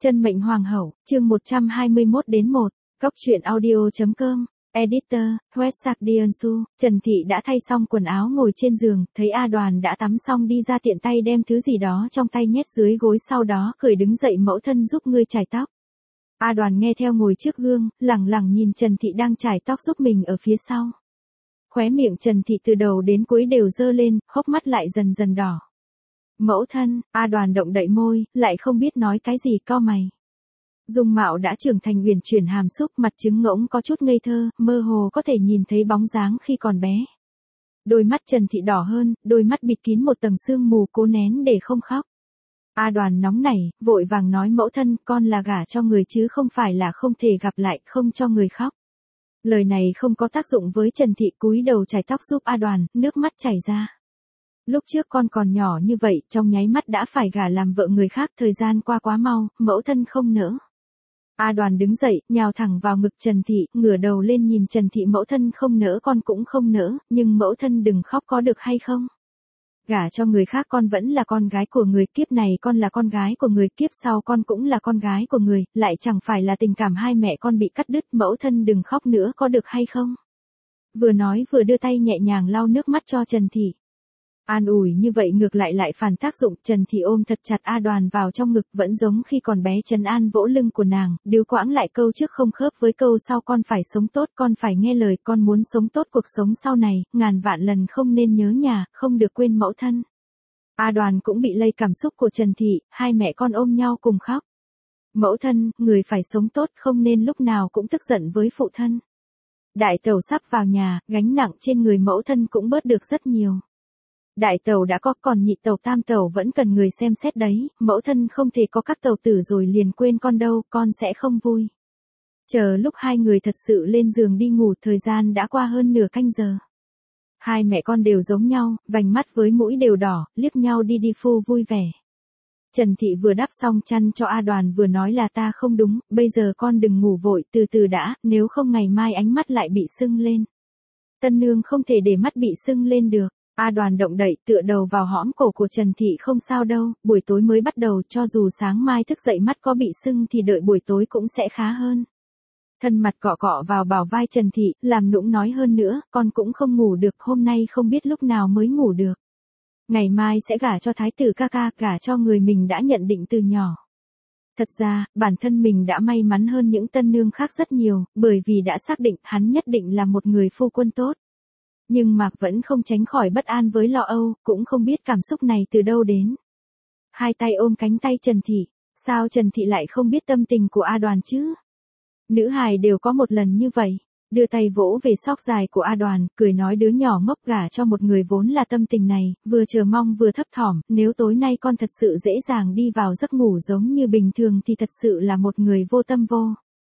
Chân mệnh hoàng hậu, chương 121-1, Góc truyện audio.com, Editor, Website Diansu. Trần Thị đã thay xong quần áo ngồi trên giường, thấy A Đoàn đã tắm xong đi ra tiện tay đem thứ gì đó trong tay nhét dưới gối, sau đó cười đứng dậy, mẫu thân giúp ngươi chải tóc. A Đoàn nghe theo ngồi trước gương, lẳng lặng nhìn Trần Thị đang chải tóc giúp mình ở phía sau. Khóe miệng Trần Thị từ đầu đến cuối đều dơ lên, hốc mắt lại dần dần đỏ. Mẫu thân, A Đoàn động đậy môi, lại không biết nói cái gì, cau mày. Dung mạo đã trưởng thành uyển chuyển hàm xúc, mặt trứng ngỗng có chút ngây thơ, mơ hồ có thể nhìn thấy bóng dáng khi còn bé. Đôi mắt Trần Thị đỏ hơn, đôi mắt bịt kín một tầng sương mù, cố nén để không khóc. A Đoàn nóng nảy, vội vàng nói, mẫu thân, con là gả cho người chứ không phải là không thể gặp lại, không cho người khóc. Lời này không có tác dụng với Trần Thị, cúi đầu chải tóc giúp A Đoàn, nước mắt chảy ra. Lúc trước con còn nhỏ như vậy, trong nháy mắt đã phải gả làm vợ người khác, thời gian qua quá mau, mẫu thân không nỡ. A Đoàn đứng dậy, nhào thẳng vào ngực Trần Thị, ngửa đầu lên nhìn Trần Thị, mẫu thân không nỡ con cũng không nỡ, nhưng mẫu thân đừng khóc có được hay không? Gả cho người khác con vẫn là con gái của người, kiếp này con là con gái của người, kiếp sau con cũng là con gái của người, lại chẳng phải là tình cảm hai mẹ con bị cắt đứt, mẫu thân đừng khóc nữa có được hay không? Vừa nói vừa đưa tay nhẹ nhàng lau nước mắt cho Trần Thị. An ủi như vậy ngược lại phản tác dụng, Trần Thị ôm thật chặt A Đoàn vào trong ngực, vẫn giống khi còn bé trấn an vỗ lưng của nàng, điếu quãng lại câu trước không khớp với câu sau, con phải sống tốt, con phải nghe lời, con muốn sống tốt cuộc sống sau này, ngàn vạn lần không nên nhớ nhà, không được quên mẫu thân. A Đoàn cũng bị lây cảm xúc của Trần Thị, hai mẹ con ôm nhau cùng khóc. Mẫu thân, người phải sống tốt, không nên lúc nào cũng tức giận với phụ thân. Đại tẩu sắp vào nhà, gánh nặng trên người mẫu thân cũng bớt được rất nhiều. Đại tẩu đã có, còn nhị tẩu tam tẩu vẫn cần người xem xét đấy, mẫu thân không thể có các tẩu tử rồi liền quên con đâu, con sẽ không vui. Chờ lúc hai người thật sự lên giường đi ngủ, thời gian đã qua hơn nửa canh giờ. Hai mẹ con đều giống nhau, vành mắt với mũi đều đỏ, liếc nhau đi phu vui vẻ. Trần Thị vừa đắp xong chăn cho A Đoàn vừa nói là ta không đúng, bây giờ con đừng ngủ vội, từ từ đã, nếu không ngày mai ánh mắt lại bị sưng lên. Tân nương không thể để mắt bị sưng lên được. A Đoàn động đậy, tựa đầu vào hõm cổ của Trần Thị, không sao đâu, buổi tối mới bắt đầu, cho dù sáng mai thức dậy mắt có bị sưng thì đợi buổi tối cũng sẽ khá hơn. Thân mặt cọ cọ vào bào vai Trần Thị, làm nũng nói, hơn nữa, con cũng không ngủ được, hôm nay không biết lúc nào mới ngủ được. Ngày mai sẽ gả cho thái tử ca ca, gả cho người mình đã nhận định từ nhỏ. Thật ra, bản thân mình đã may mắn hơn những tân nương khác rất nhiều, bởi vì đã xác định hắn nhất định là một người phu quân tốt. Nhưng mà vẫn không tránh khỏi bất an với lo âu, cũng không biết cảm xúc này từ đâu đến. Hai tay ôm cánh tay Trần Thị, sao Trần Thị lại không biết tâm tình của A Đoàn chứ? Nữ hài đều có một lần như vậy, đưa tay vỗ về xóc dài của A Đoàn, cười nói, đứa nhỏ ngốc gả cho một người vốn là tâm tình này, vừa chờ mong vừa thấp thỏm, nếu tối nay con thật sự dễ dàng đi vào giấc ngủ giống như bình thường thì thật sự là một người vô tâm vô.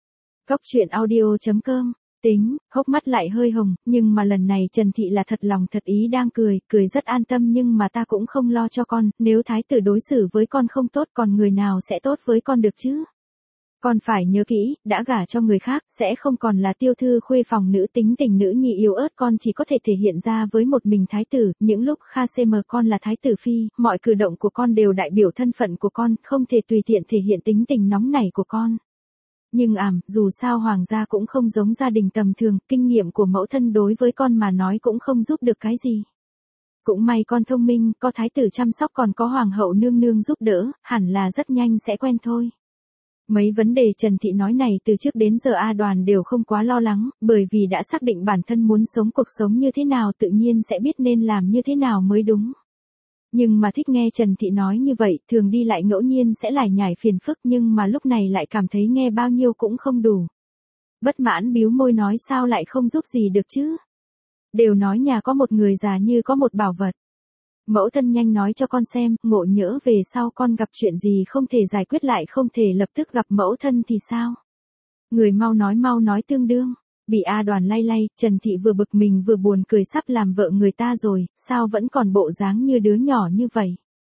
Góc truyện audio.com. Tính, hốc mắt lại hơi hồng, nhưng mà lần này Trần Thị là thật lòng thật ý đang cười rất an tâm, nhưng mà ta cũng không lo cho con, nếu thái tử đối xử với con không tốt còn người nào sẽ tốt với con được chứ? Con phải nhớ kỹ, đã gả cho người khác, sẽ không còn là tiêu thư khuê phòng nữ tính tình nữ nhi yếu ớt, con chỉ có thể thể hiện ra với một mình thái tử, những lúc kha cm con là thái tử phi, mọi cử động của con đều đại biểu thân phận của con, không thể tùy tiện thể hiện tính tình nóng nảy của con. Nhưng dù sao hoàng gia cũng không giống gia đình tầm thường, kinh nghiệm của mẫu thân đối với con mà nói cũng không giúp được cái gì. Cũng may con thông minh, có thái tử chăm sóc còn có hoàng hậu nương nương giúp đỡ, hẳn là rất nhanh sẽ quen thôi. Mấy vấn đề Trần Thị nói này từ trước đến giờ A Đoàn đều không quá lo lắng, bởi vì đã xác định bản thân muốn sống cuộc sống như thế nào tự nhiên sẽ biết nên làm như thế nào mới đúng. Nhưng mà thích nghe Trần Thị nói như vậy, thường đi lại ngẫu nhiên sẽ lải nhải phiền phức, nhưng mà lúc này lại cảm thấy nghe bao nhiêu cũng không đủ. Bất mãn bĩu môi nói, sao lại không giúp gì được chứ? Đều nói nhà có một người già như có một bảo vật. Mẫu thân nhanh nói cho con xem, ngộ nhỡ về sau con gặp chuyện gì không thể giải quyết lại không thể lập tức gặp mẫu thân thì sao? Người mau nói tương đương. Bị A Đoàn lay lay, Trần Thị vừa bực mình vừa buồn cười, sắp làm vợ người ta rồi, sao vẫn còn bộ dáng như đứa nhỏ như vậy?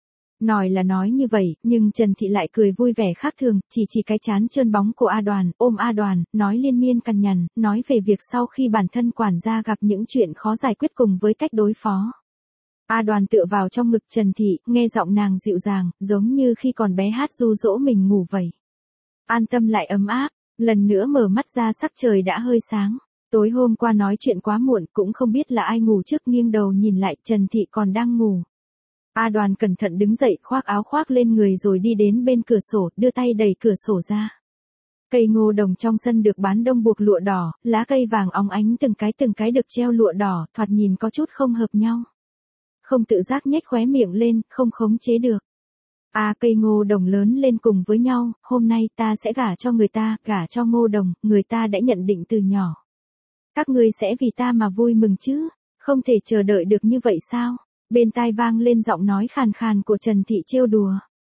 Nói là nói như vậy, nhưng Trần Thị lại cười vui vẻ khác thường, chỉ cái trán trơn bóng của A Đoàn, ôm A Đoàn, nói liên miên cằn nhằn, nói về việc sau khi bản thân quản gia gặp những chuyện khó giải quyết cùng với cách đối phó. A Đoàn tựa vào trong ngực Trần Thị, nghe giọng nàng dịu dàng, giống như khi còn bé hát ru dỗ mình ngủ vậy. An tâm lại ấm áp, lần nữa mở mắt ra sắc trời đã hơi sáng. Tối hôm qua nói chuyện quá muộn cũng không biết là ai ngủ trước, nghiêng đầu nhìn lại Trần Thị còn đang ngủ. A Đoàn cẩn thận đứng dậy khoác áo khoác lên người rồi đi đến bên cửa sổ, đưa tay đẩy cửa sổ ra. Cây ngô đồng trong sân được bán đông buộc lụa đỏ, lá cây vàng óng ánh từng cái được treo lụa đỏ, thoạt nhìn có chút không hợp nhau. Không tự giác nhếch khóe miệng lên, không khống chế được. Cây ngô đồng lớn lên cùng với nhau, hôm nay ta sẽ gả cho người ta, gả cho ngô đồng, người ta đã nhận định từ nhỏ. Các ngươi sẽ vì ta mà vui mừng chứ, không thể chờ đợi được như vậy sao? Bên tai vang lên giọng nói khàn khàn của Trần Thị trêu đùa.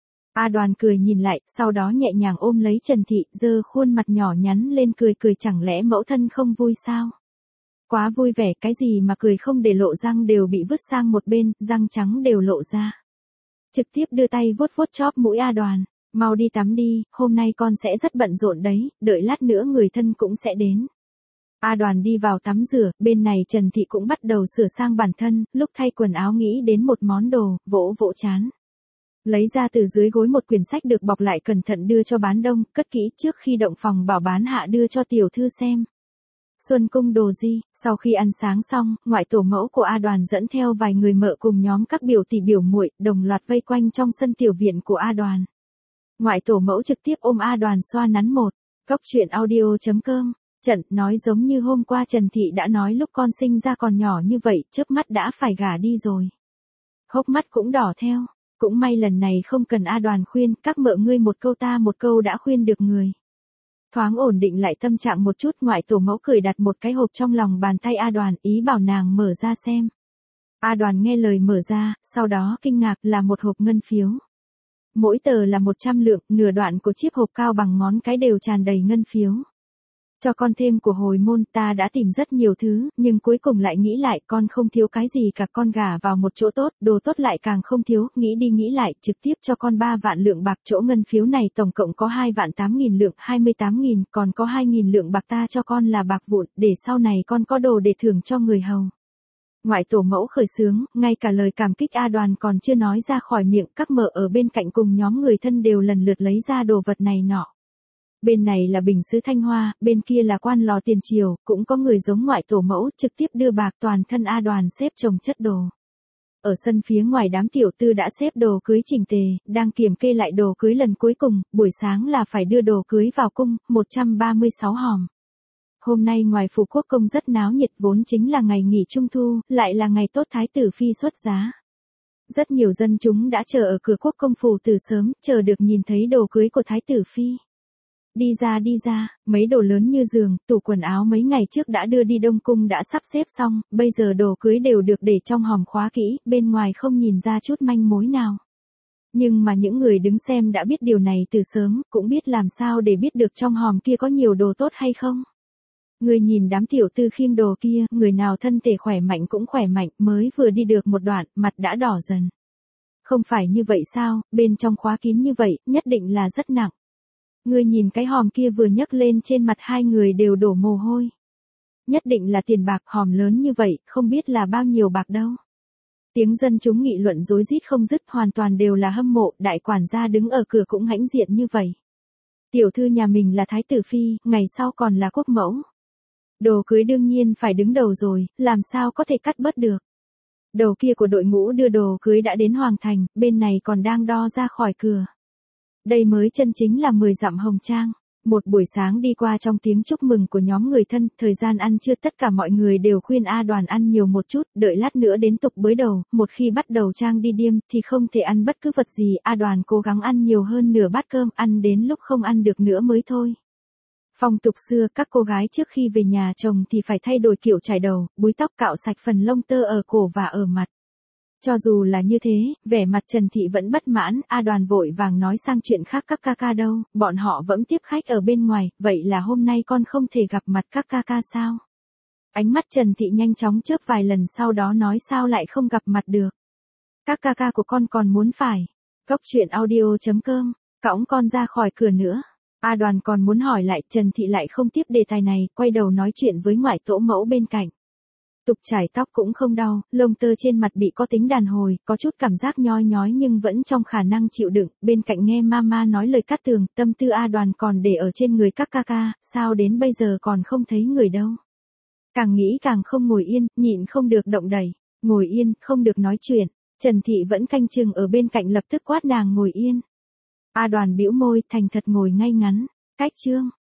A Đoàn cười nhìn lại, sau đó nhẹ nhàng ôm lấy Trần Thị, giơ khuôn mặt nhỏ nhắn lên cười, chẳng lẽ mẫu thân không vui sao? Quá vui vẻ, cái gì mà cười không để lộ răng đều bị vứt sang một bên, răng trắng đều lộ ra. Trực tiếp đưa tay vuốt vuốt chóp mũi A Đoàn, mau đi tắm đi, hôm nay con sẽ rất bận rộn đấy, đợi lát nữa người thân cũng sẽ đến. A Đoàn đi vào tắm rửa, bên này Trần Thị cũng bắt đầu sửa sang bản thân, lúc thay quần áo nghĩ đến một món đồ, vỗ vỗ trán. Lấy ra từ dưới gối một quyển sách được bọc lại cẩn thận đưa cho bán đông, cất kỹ trước khi động phòng bảo bán hạ đưa cho tiểu thư xem. Xuân cung đồ di, sau khi ăn sáng xong, ngoại tổ mẫu của A Đoàn dẫn theo vài người mợ cùng nhóm các biểu tỷ biểu muội đồng loạt vây quanh trong sân tiểu viện của A Đoàn. Ngoại tổ mẫu trực tiếp ôm A Đoàn xoa nắn một. Góc truyện audio.com. Trận, nói giống như hôm qua Trần Thị đã nói lúc con sinh ra còn nhỏ như vậy, chớp mắt đã phải gả đi rồi. Hốc mắt cũng đỏ theo, cũng may lần này không cần A Đoàn khuyên, các mợ ngươi một câu ta một câu đã khuyên được người. Thoáng ổn định lại tâm trạng một chút, ngoại tổ mẫu cười đặt một cái hộp trong lòng bàn tay A Đoàn, ý bảo nàng mở ra xem. A Đoàn nghe lời mở ra, sau đó kinh ngạc là một hộp ngân phiếu. Mỗi tờ là 100 lượng, nửa đoạn của chiếc hộp cao bằng ngón cái đều tràn đầy ngân phiếu. Cho con thêm của hồi môn, ta đã tìm rất nhiều thứ, nhưng cuối cùng lại nghĩ lại con không thiếu cái gì cả, con gả vào một chỗ tốt, đồ tốt lại càng không thiếu, nghĩ đi nghĩ lại, trực tiếp cho con 3 vạn lượng bạc, chỗ ngân phiếu này tổng cộng có 2.800.000 lượng, 28.000, còn có 2.000 lượng bạc ta cho con là bạc vụn, để sau này con có đồ để thưởng cho người hầu. Ngoại tổ mẫu khởi sướng, ngay cả lời cảm kích A Đoàn còn chưa nói ra khỏi miệng, các mợ ở bên cạnh cùng nhóm người thân đều lần lượt lấy ra đồ vật này nọ. Bên này là bình sứ Thanh Hoa, bên kia là quan lò tiền triều, cũng có người giống ngoại tổ mẫu trực tiếp đưa bạc, toàn thân A Đoàn xếp chồng chất đồ. Ở sân phía ngoài đám tiểu tư đã xếp đồ cưới chỉnh tề, đang kiểm kê lại đồ cưới lần cuối cùng, buổi sáng là phải đưa đồ cưới vào cung, 136 hòm. Hôm nay ngoài phủ quốc công rất náo nhiệt, vốn chính là ngày nghỉ trung thu, lại là ngày tốt thái tử phi xuất giá. Rất nhiều dân chúng đã chờ ở cửa quốc công phủ từ sớm, chờ được nhìn thấy đồ cưới của thái tử phi. Đi ra, mấy đồ lớn như giường, tủ quần áo mấy ngày trước đã đưa đi Đông Cung đã sắp xếp xong, bây giờ đồ cưới đều được để trong hòm khóa kỹ, bên ngoài không nhìn ra chút manh mối nào. Nhưng mà những người đứng xem đã biết điều này từ sớm, cũng biết làm sao để biết được trong hòm kia có nhiều đồ tốt hay không. Người nhìn đám tiểu tư khiêng đồ kia, người nào thân thể khỏe mạnh cũng khỏe mạnh, mới vừa đi được một đoạn, mặt đã đỏ dần. Không phải như vậy sao, bên trong khóa kín như vậy, nhất định là rất nặng. Người nhìn cái hòm kia vừa nhấc lên trên mặt hai người đều đổ mồ hôi. Nhất định là tiền bạc, hòm lớn như vậy, không biết là bao nhiêu bạc đâu. Tiếng dân chúng nghị luận rối rít không dứt, hoàn toàn đều là hâm mộ, đại quản gia đứng ở cửa cũng hãnh diện như vậy. Tiểu thư nhà mình là thái tử phi, ngày sau còn là quốc mẫu. Đồ cưới đương nhiên phải đứng đầu rồi, làm sao có thể cắt bớt được. Đầu kia của đội ngũ đưa đồ cưới đã đến Hoàng Thành, bên này còn đang đo ra khỏi cửa. Đây mới chân chính là 10 dặm hồng trang. Một buổi sáng đi qua trong tiếng chúc mừng của nhóm người thân, thời gian ăn trưa tất cả mọi người đều khuyên A Đoàn ăn nhiều một chút, đợi lát nữa đến tục bới đầu, một khi bắt đầu trang đi điêm thì không thể ăn bất cứ vật gì, A Đoàn cố gắng ăn nhiều hơn nửa bát cơm, ăn đến lúc không ăn được nữa mới thôi. Phong tục xưa, các cô gái trước khi về nhà chồng thì phải thay đổi kiểu chải đầu, búi tóc, cạo sạch phần lông tơ ở cổ và ở mặt. Cho dù là như thế, vẻ mặt Trần Thị vẫn bất mãn, A Đoàn vội vàng nói sang chuyện khác, các ca ca đâu, bọn họ vẫn tiếp khách ở bên ngoài, vậy là hôm nay con không thể gặp mặt các ca ca sao? Ánh mắt Trần Thị nhanh chóng chớp vài lần, sau đó nói sao lại không gặp mặt được. Các ca ca của con còn muốn phải. Góc truyện audio.com, cõng con ra khỏi cửa nữa. A Đoàn còn muốn hỏi lại, Trần Thị lại không tiếp đề tài này, quay đầu nói chuyện với ngoại tổ mẫu bên cạnh. tục chải tóc cũng không đau, lông tơ trên mặt bị có tính đàn hồi, có chút cảm giác nhói nhói nhưng vẫn trong khả năng chịu đựng, bên cạnh nghe mama nói lời cát tường, tâm tư A Đoàn còn để ở trên người các ca ca, sao đến bây giờ còn không thấy người đâu. Càng nghĩ càng không ngồi yên, nhịn không được động đẩy, ngồi yên, không được nói chuyện, Trần Thị vẫn canh chừng ở bên cạnh lập tức quát nàng ngồi yên. A Đoàn bĩu môi, thành thật ngồi ngay ngắn, cách chương.